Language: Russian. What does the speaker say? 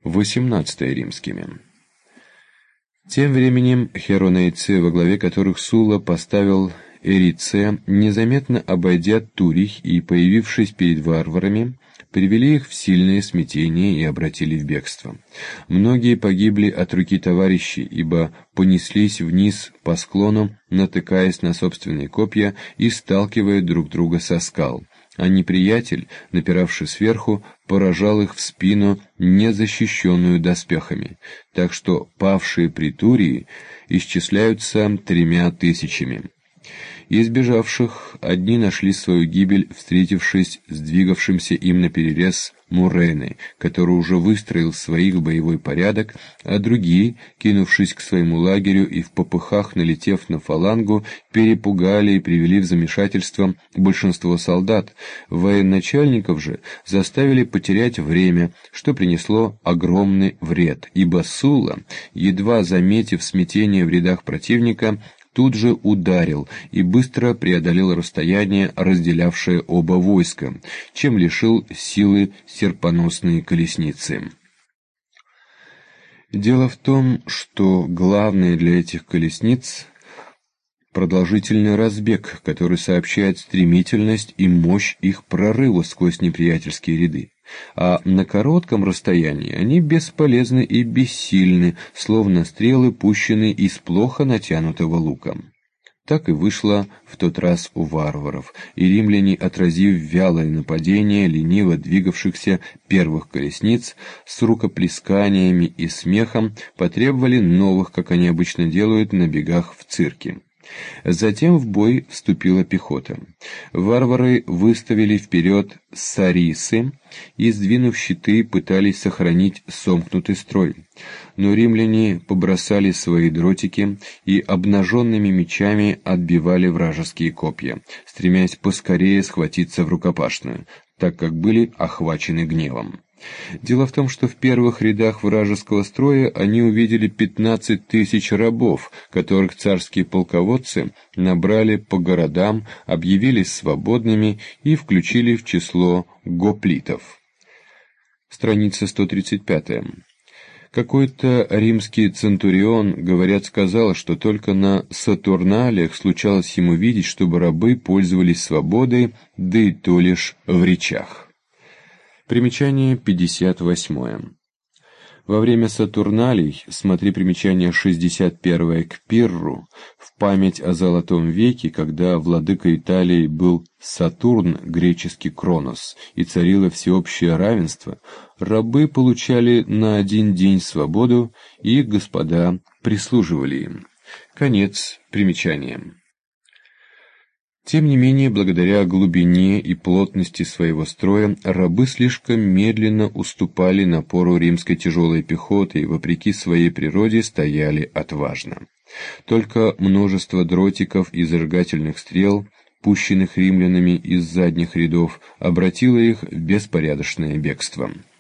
XVIII римскими. Тем временем херонейцы, во главе которых Сула поставил Эрице, незаметно обойдя Турий и появившись перед варварами, привели их в сильное смятение и обратили в бегство. Многие погибли от руки товарищей, ибо понеслись вниз по склону, натыкаясь на собственные копья и сталкивая друг друга со скал, а неприятель, напиравший сверху, поражал их в спину, не защищенную доспехами, так что павшие при Турии исчисляются 3000. Из бежавших одни нашли свою гибель, встретившись с двигавшимся им наперерез Муреной, который уже выстроил своих в боевой порядок, а другие, кинувшись к своему лагерю и в попыхах налетев на фалангу, перепугали и привели в замешательство большинство солдат. Военачальников же заставили потерять время, что принесло огромный вред, ибо Сула, едва заметив смятение в рядах противника, тут же ударил и быстро преодолел расстояние, разделявшее оба войска, чем лишил силы серпоносные колесницы. Дело в том, что главное для этих колесниц — продолжительный разбег, который сообщает стремительность и мощь их прорыва сквозь неприятельские ряды. А на коротком расстоянии они бесполезны и бессильны, словно стрелы, пущенные из плохо натянутого лука. Так и вышло в тот раз у варваров, и римляне, отразив вялое нападение лениво двигавшихся первых колесниц, с рукоплесканиями и смехом потребовали новых, как они обычно делают на бегах в цирке. Затем в бой вступила пехота. Варвары выставили вперед сарисы и, сдвинув щиты, пытались сохранить сомкнутый строй. Но римляне побросали свои дротики и обнаженными мечами отбивали вражеские копья, стремясь поскорее схватиться в рукопашную, так как были охвачены гневом. Дело в том, что в первых рядах вражеского строя они увидели 15 000 рабов, которых царские полководцы набрали по городам, объявились свободными и включили в число гоплитов. Страница 135. Какой-то римский центурион, говорят, сказал, что только на Сатурналиях случалось ему видеть, чтобы рабы пользовались свободой, да и то лишь в речах. Примечание 58. Во время Сатурналий, смотри примечание 61 к Пирру, в память о Золотом веке, когда владыкой Италии был Сатурн, греческий Кронос, и царило всеобщее равенство, рабы получали на 1 день свободу, и их господа прислуживали им. Конец примечания. Тем не менее, благодаря глубине и плотности своего строя, рабы слишком медленно уступали напору римской тяжелой пехоты и, вопреки своей природе, стояли отважно. Только множество дротиков и зажигательных стрел, пущенных римлянами из задних рядов, обратило их в беспорядочное бегство.